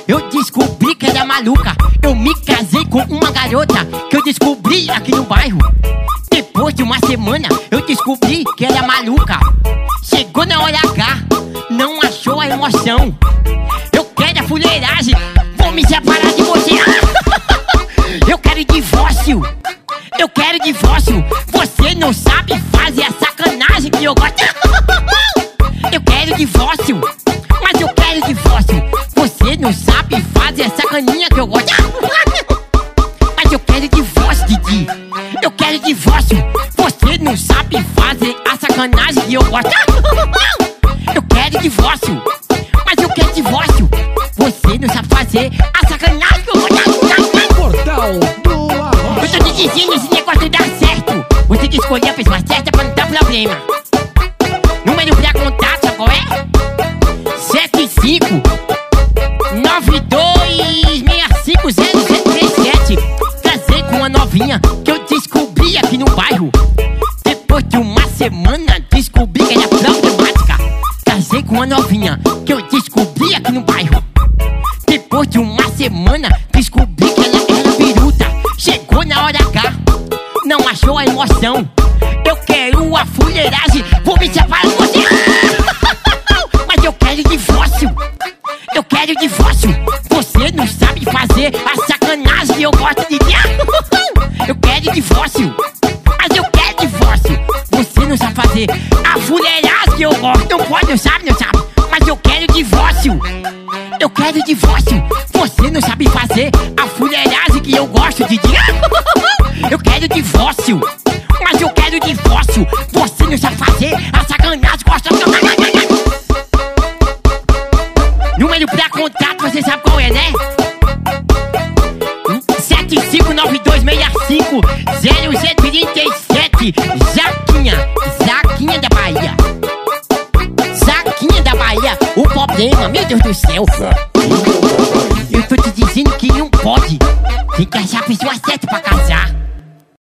eu descobri que ela é maluca. Eu me casei com uma garota que eu descobri aqui no bairro. Depois de uma semana, eu descobri que ela é maluca. Chegou na hora H, não achou a emoção. Eu quero a fuleiragem, vou me separar de você. Eu quero divórcio, eu quero divórcio. Você não sabe fazer a sacanagem que eu gosto. Eu quero divórcio, mas eu quero divórcio. Você não sabe fazer a sacaninha que eu gosto. Mas eu quero divórcio, Didi. Eu quero divórcio. Você não sabe fazer a sacanagem que eu gosto. Eu quero divórcio, mas eu quero divórcio. Você não sabe fazer a sacanagem que eu gosto. Portal do Arrocha. Eu tô te dizendo, esse negócio dá certo. Você tem que escolher a pessoa certa pra não dar problema. Número pra contato, sabe qual é? 7592650037. Casei com uma novinha que eu descobri aqui no bairro. Depois de uma semana, descobri que ela é problemática. Casei com uma novinha que eu descobri aqui no bairro. Depois de uma semana, descobri que ela era biruta. Chegou na hora H, não achou a emoção. Eu quero a fuleiragem, vou me separar de você. Mas eu quero divórcio, eu quero divórcio. Você não sabe fazer a sacanagem que eu gosto de ter. Eu quero divórcio, mas eu quero divórcio. Você não sabe fazer a fuleiragem que eu gosto. Não pode, não sabe, mas eu quero divórcio. Eu quero divórcio. Você não sabe fazer a fuleiragem que eu gosto de dia. Eu quero divórcio, mas eu quero divórcio. Você não sabe fazer a sacanagem que eu gosto. Número pra contato, você sabe qual é, né? 7592650037. Zaquinha da Bahia. Zaquinha da Bahia. O problema, meu Deus do céu, eu tô te dizendo que não pode. Tem que achar a pessoa certa pra casar.